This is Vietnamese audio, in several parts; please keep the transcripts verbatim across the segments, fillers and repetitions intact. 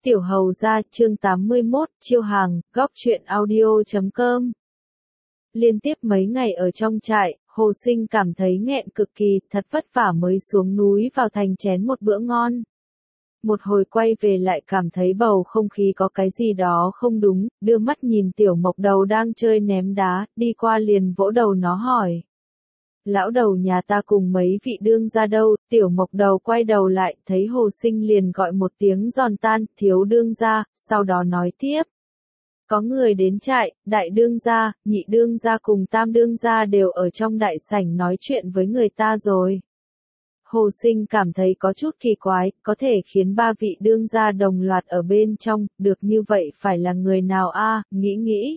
Tiểu Hầu Gia chương tám mươi mốt, chiêu hàng, góc truyện audio chấm com. Liên tiếp mấy ngày ở trong trại, Hồ Sinh cảm thấy nghẹn cực kỳ, thật vất vả mới xuống núi vào thành chén một bữa ngon. Một hồi quay về lại cảm thấy bầu không khí có cái gì đó không đúng, đưa mắt nhìn Tiểu Mộc Đầu đang chơi ném đá, đi qua liền vỗ đầu nó hỏi. Lão đầu nhà ta cùng mấy vị đương gia đâu? Tiểu Mộc Đầu quay đầu lại, thấy Hồ Sinh liền gọi một tiếng giòn tan, thiếu đương gia, sau đó nói tiếp. Có người đến trại, đại đương gia, nhị đương gia cùng tam đương gia đều ở trong đại sảnh nói chuyện với người ta rồi. Hồ Sinh cảm thấy có chút kỳ quái, có thể khiến ba vị đương gia đồng loạt ở bên trong, được như vậy phải là người nào a? Nghĩ nghĩ.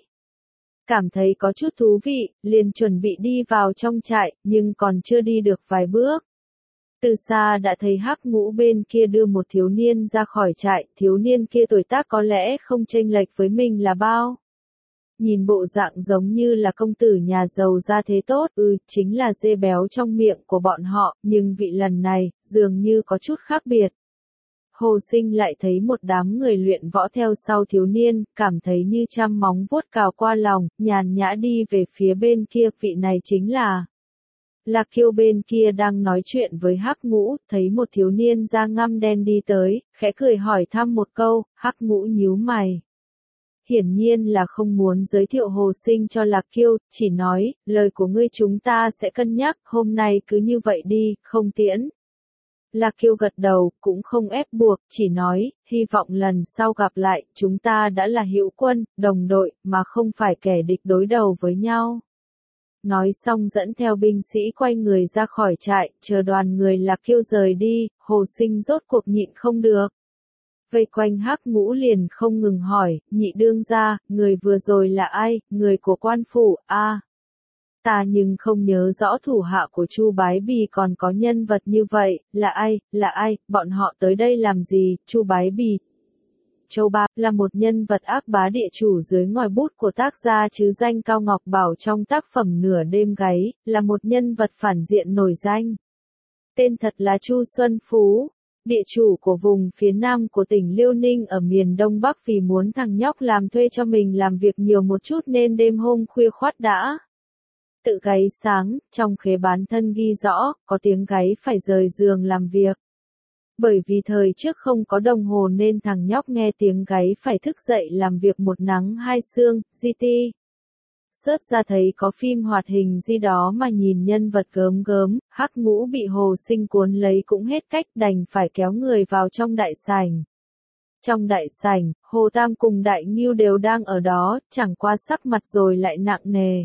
Cảm thấy có chút thú vị, liền chuẩn bị đi vào trong trại, nhưng còn chưa đi được vài bước. Từ xa đã thấy Hắc Ngũ bên kia đưa một thiếu niên ra khỏi trại, thiếu niên kia tuổi tác có lẽ không chênh lệch với mình là bao. Nhìn bộ dạng giống như là công tử nhà giàu gia thế tốt, ừ, chính là dê béo trong miệng của bọn họ, nhưng vị lần này, dường như có chút khác biệt. Hồ Sinh lại thấy một đám người luyện võ theo sau thiếu niên, cảm thấy như trăm móng vuốt cào qua lòng, nhàn nhã đi về phía bên kia, vị này chính là... Lạc Kiêu bên kia đang nói chuyện với Hắc Ngũ, thấy một thiếu niên da ngăm đen đi tới, khẽ cười hỏi thăm một câu, Hắc Ngũ nhíu mày. Hiển nhiên là không muốn giới thiệu Hồ Sinh cho Lạc Kiêu, chỉ nói, lời của ngươi chúng ta sẽ cân nhắc, hôm nay cứ như vậy đi, không tiễn. Lạc Kiêu gật đầu, cũng không ép buộc, chỉ nói, hy vọng lần sau gặp lại, chúng ta đã là hữu quân, đồng đội, mà không phải kẻ địch đối đầu với nhau. Nói xong dẫn theo binh sĩ quay người ra khỏi trại, chờ đoàn người Lạc Kiêu rời đi, Hồ Sinh rốt cuộc nhịn không được. Vây quanh Hắc Ngũ liền không ngừng hỏi, nhị đương gia, người vừa rồi là ai, người của quan phủ, a à, ta nhưng không nhớ rõ thủ hạ của Chu Bái Bì còn có nhân vật như vậy, là ai, là ai, bọn họ tới đây làm gì, Chu Bái Bì. Châu Ba là một nhân vật ác bá địa chủ dưới ngòi bút của tác gia chứ danh Cao Ngọc Bảo trong tác phẩm Nửa Đêm Gáy, là một nhân vật phản diện nổi danh. Tên thật là Chu Xuân Phú, địa chủ của vùng phía nam của tỉnh Liêu Ninh ở miền Đông Bắc, vì muốn thằng nhóc làm thuê cho mình làm việc nhiều một chút nên đêm hôm khuya khoắt đã tự gáy sáng, trong khế bán thân ghi rõ, có tiếng gáy phải rời giường làm việc. Bởi vì thời trước không có đồng hồ nên thằng nhóc nghe tiếng gáy phải thức dậy làm việc một nắng hai sương, giê tê. Sớt ra thấy có phim hoạt hình gì đó mà nhìn nhân vật gớm gớm, Hắc Ngũ bị Hồ Sinh cuốn lấy cũng hết cách, đành phải kéo người vào trong đại sảnh. Trong đại sảnh, Hồ Tam cùng Đại Ngưu đều đang ở đó, chẳng qua sắc mặt rồi lại nặng nề.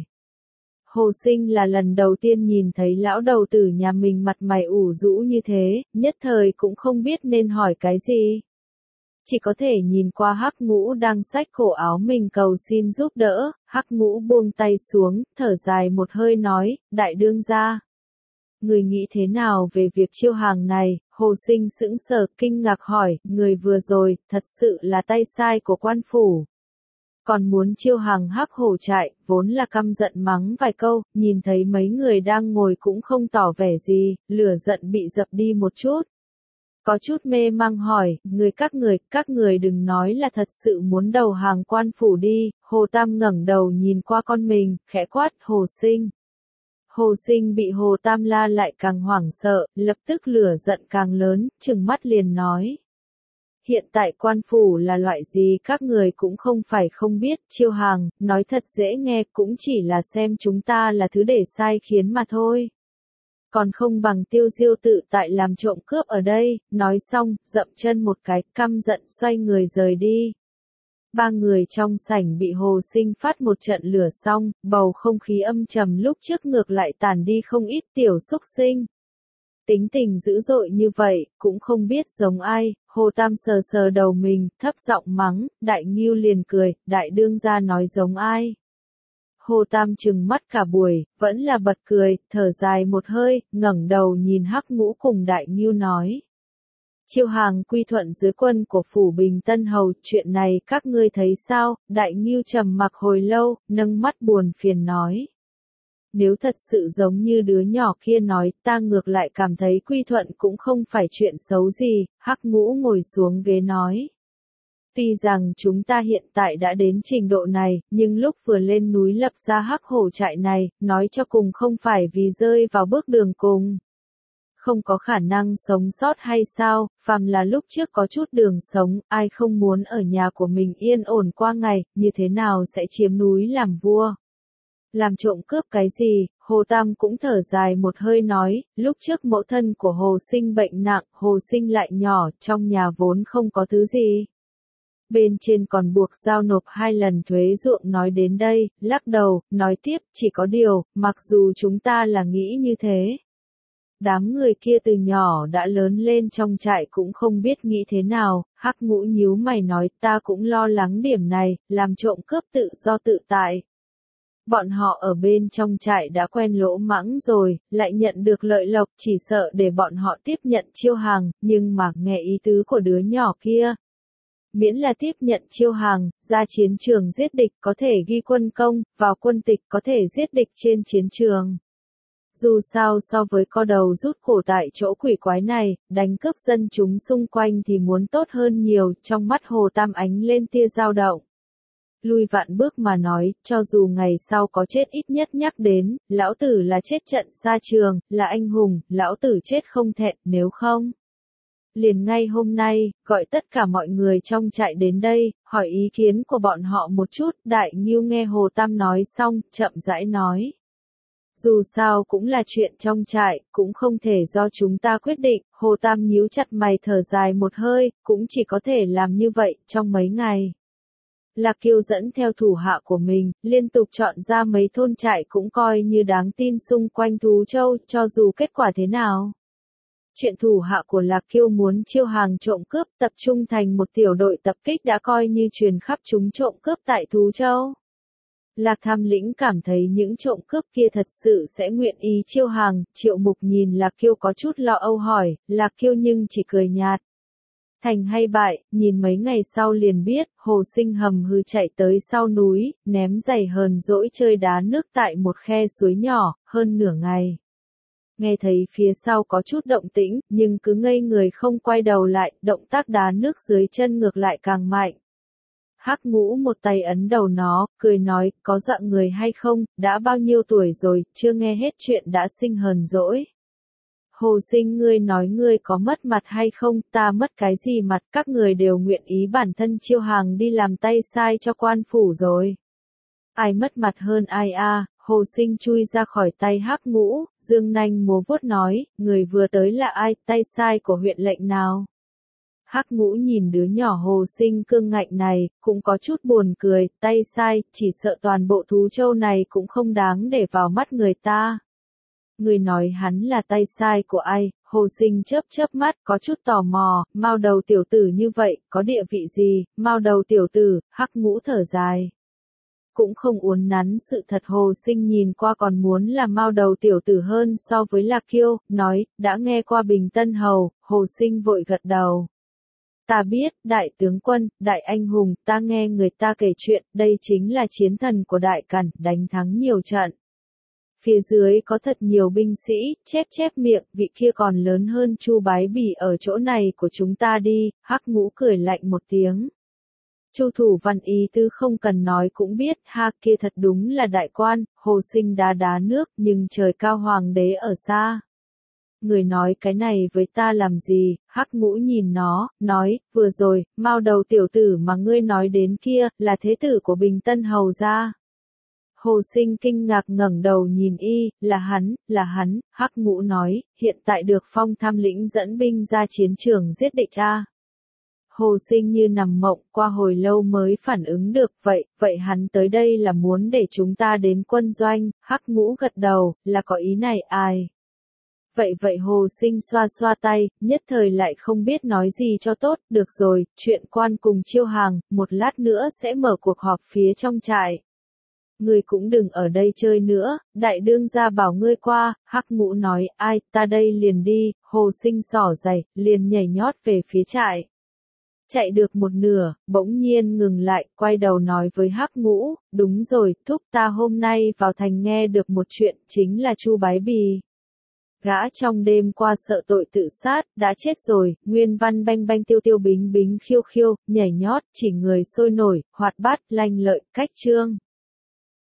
Hồ Sinh là lần đầu tiên nhìn thấy lão đầu tử nhà mình mặt mày ủ rũ như thế, nhất thời cũng không biết nên hỏi cái gì. Chỉ có thể nhìn qua Hắc Ngũ đang xách cổ áo mình cầu xin giúp đỡ, Hắc Ngũ buông tay xuống, thở dài một hơi nói, đại đương gia. Người nghĩ thế nào về việc chiêu hàng này? Hồ Sinh sững sờ kinh ngạc hỏi, người vừa rồi, thật sự là tay sai của quan phủ. Còn muốn chiêu hàng Hắc Hổ trại, vốn là căm giận mắng vài câu, nhìn thấy mấy người đang ngồi cũng không tỏ vẻ gì, lửa giận bị dập đi một chút. Có chút mê mang hỏi, người các người, các người đừng nói là thật sự muốn đầu hàng quan phủ đi. Hồ Tam ngẩng đầu nhìn qua con mình, khẽ quát, Hồ Sinh. Hồ Sinh bị Hồ Tam la lại càng hoảng sợ, lập tức lửa giận càng lớn, trừng mắt liền nói. Hiện tại quan phủ là loại gì các người cũng không phải không biết, chiêu hàng, nói thật dễ nghe, cũng chỉ là xem chúng ta là thứ để sai khiến mà thôi. Còn không bằng tiêu diêu tự tại làm trộm cướp ở đây, nói xong, dậm chân một cái, căm giận xoay người rời đi. Ba người trong sảnh bị Hồ Sinh phát một trận lửa xong, bầu không khí âm trầm lúc trước ngược lại tàn đi không ít. Tiểu xúc sinh. Tính tình dữ dội như vậy, cũng không biết giống ai. Hồ Tam sờ sờ đầu mình, thấp giọng mắng, Đại Ngưu liền cười, đại đương gia nói giống ai. Hồ Tam trừng mắt cả buổi, vẫn là bật cười, thở dài một hơi, ngẩng đầu nhìn Hắc Ngũ cùng Đại Ngưu nói. Chiêu hàng quy thuận dưới quân của phủ Bình Tân Hầu, chuyện này các ngươi thấy sao? Đại Ngưu trầm mặc hồi lâu, nâng mắt buồn phiền nói. Nếu thật sự giống như đứa nhỏ kia nói, ta ngược lại cảm thấy quy thuận cũng không phải chuyện xấu gì. Hắc Ngũ ngồi xuống ghế nói. Tuy rằng chúng ta hiện tại đã đến trình độ này, nhưng lúc vừa lên núi lập ra hắc hổ trại này, nói cho cùng không phải vì rơi vào bước đường cùng. Không có khả năng sống sót hay sao, phàm là lúc trước có chút đường sống, ai không muốn ở nhà của mình yên ổn qua ngày, như thế nào sẽ chiếm núi làm vua. Làm trộm cướp cái gì, Hồ Tam cũng thở dài một hơi nói, lúc trước mẫu thân của Hồ Sinh bệnh nặng, Hồ Sinh lại nhỏ, trong nhà vốn không có thứ gì. Bên trên còn buộc giao nộp hai lần thuế ruộng nói đến đây, lắc đầu, nói tiếp, chỉ có điều, mặc dù chúng ta là nghĩ như thế. Đám người kia từ nhỏ đã lớn lên trong trại cũng không biết nghĩ thế nào, Hắc Ngũ nhíu mày nói ta cũng lo lắng điểm này, làm trộm cướp tự do tự tại. Bọn họ ở bên trong trại đã quen lỗ mãng rồi, lại nhận được lợi lộc chỉ sợ để bọn họ tiếp nhận chiêu hàng, nhưng mà nghe ý tứ của đứa nhỏ kia. Miễn là tiếp nhận chiêu hàng, ra chiến trường giết địch có thể ghi quân công, vào quân tịch có thể giết địch trên chiến trường. Dù sao so với co đầu rút cổ tại chỗ quỷ quái này, đánh cướp dân chúng xung quanh thì muốn tốt hơn nhiều, trong mắt Hồ Tam ánh lên tia dao động. Lui vạn bước mà nói, cho dù ngày sau có chết ít nhất nhắc đến, lão tử là chết trận xa trường, là anh hùng, lão tử chết không thẹn, nếu không. Liền ngay hôm nay, gọi tất cả mọi người trong trại đến đây, hỏi ý kiến của bọn họ một chút, Đại Ngưu nghe Hồ Tam nói xong, chậm rãi nói. Dù sao cũng là chuyện trong trại, cũng không thể do chúng ta quyết định, Hồ Tam nhíu chặt mày thở dài một hơi, cũng chỉ có thể làm như vậy, trong mấy ngày. Lạc Kiêu dẫn theo thủ hạ của mình, liên tục chọn ra mấy thôn trại cũng coi như đáng tin xung quanh Thú Châu, cho dù kết quả thế nào. Chuyện thủ hạ của Lạc Kiêu muốn chiêu hàng trộm cướp tập trung thành một tiểu đội tập kích đã coi như truyền khắp chúng trộm cướp tại Thú Châu. Lạc Tham Lĩnh cảm thấy những trộm cướp kia thật sự sẽ nguyện ý chiêu hàng, Triệu Mục nhìn Lạc Kiêu có chút lo âu hỏi, Lạc Kiêu nhưng chỉ cười nhạt. Thành hay bại, nhìn mấy ngày sau liền biết, Hồ Sinh hầm hừ chạy tới sau núi, ném giày hờn dỗi chơi đá nước tại một khe suối nhỏ, hơn nửa ngày. Nghe thấy phía sau có chút động tĩnh, nhưng cứ ngây người không quay đầu lại, động tác đá nước dưới chân ngược lại càng mạnh. Hắc Ngũ một tay ấn đầu nó, cười nói, có dọa người hay không, đã bao nhiêu tuổi rồi, chưa nghe hết chuyện đã sinh hờn dỗi. Hồ Sinh ngươi nói ngươi có mất mặt hay không, ta mất cái gì mặt, các người đều nguyện ý bản thân chiêu hàng đi làm tay sai cho quan phủ rồi. Ai mất mặt hơn ai a? À? Hồ Sinh chui ra khỏi tay Hắc Ngũ, dương nanh múa vuốt nói, người vừa tới là ai, tay sai của huyện lệnh nào? Hắc Ngũ nhìn đứa nhỏ Hồ Sinh cương ngạnh này, cũng có chút buồn cười, tay sai, chỉ sợ toàn bộ Thú Châu này cũng không đáng để vào mắt người ta. Người nói hắn là tay sai của ai, Hồ Sinh chớp chớp mắt, có chút tò mò, mao đầu tiểu tử như vậy, có địa vị gì, mao đầu tiểu tử, Hắc Ngũ thở dài. Cũng không uốn nắn sự thật Hồ Sinh nhìn qua còn muốn là mao đầu tiểu tử hơn so với Lạc Kiêu, nói, đã nghe qua Bình Tân Hầu, Hồ Sinh vội gật đầu. Ta biết, đại tướng quân, đại anh hùng, ta nghe người ta kể chuyện, đây chính là chiến thần của Đại Càn, đánh thắng nhiều trận. Phía dưới có thật nhiều binh sĩ, chép chép miệng, vị kia còn lớn hơn Chu Bái Bỉ ở chỗ này của chúng ta đi, Hắc Ngũ cười lạnh một tiếng. Chu Thủ Văn ý tư không cần nói cũng biết, ha kia thật đúng là đại quan, Hồ Sinh đá đá nước, nhưng trời cao hoàng đế ở xa. Người nói cái này với ta làm gì, Hắc Ngũ nhìn nó, nói, vừa rồi, mao đầu tiểu tử mà ngươi nói đến kia, là thế tử của Bình Tân Hầu gia. Hồ Sinh kinh ngạc ngẩng đầu nhìn y, là hắn, là hắn, Hắc Ngũ nói, hiện tại được phong tham lĩnh dẫn binh ra chiến trường giết địch a. Hồ Sinh như nằm mộng, qua hồi lâu mới phản ứng được, vậy, vậy hắn tới đây là muốn để chúng ta đến quân doanh, Hắc Ngũ gật đầu, là có ý này ai. Vậy vậy Hồ Sinh xoa xoa tay, nhất thời lại không biết nói gì cho tốt, được rồi, chuyện quan cùng chiêu hàng, một lát nữa sẽ mở cuộc họp phía trong trại. Ngươi cũng đừng ở đây chơi nữa, đại đương gia bảo ngươi qua, Hắc Ngũ nói, ai, ta đây liền đi, Hồ Sinh xỏ giày, liền nhảy nhót về phía trại. Chạy được một nửa, bỗng nhiên ngừng lại, quay đầu nói với Hắc Ngũ, đúng rồi, thúc ta hôm nay vào thành nghe được một chuyện, chính là Chu Bái Bì. Gã trong đêm qua sợ tội tự sát, đã chết rồi, nguyên văn banh banh tiêu tiêu bính bính khiêu khiêu, nhảy nhót, chỉ người sôi nổi, hoạt bát, lanh lợi, cách chương.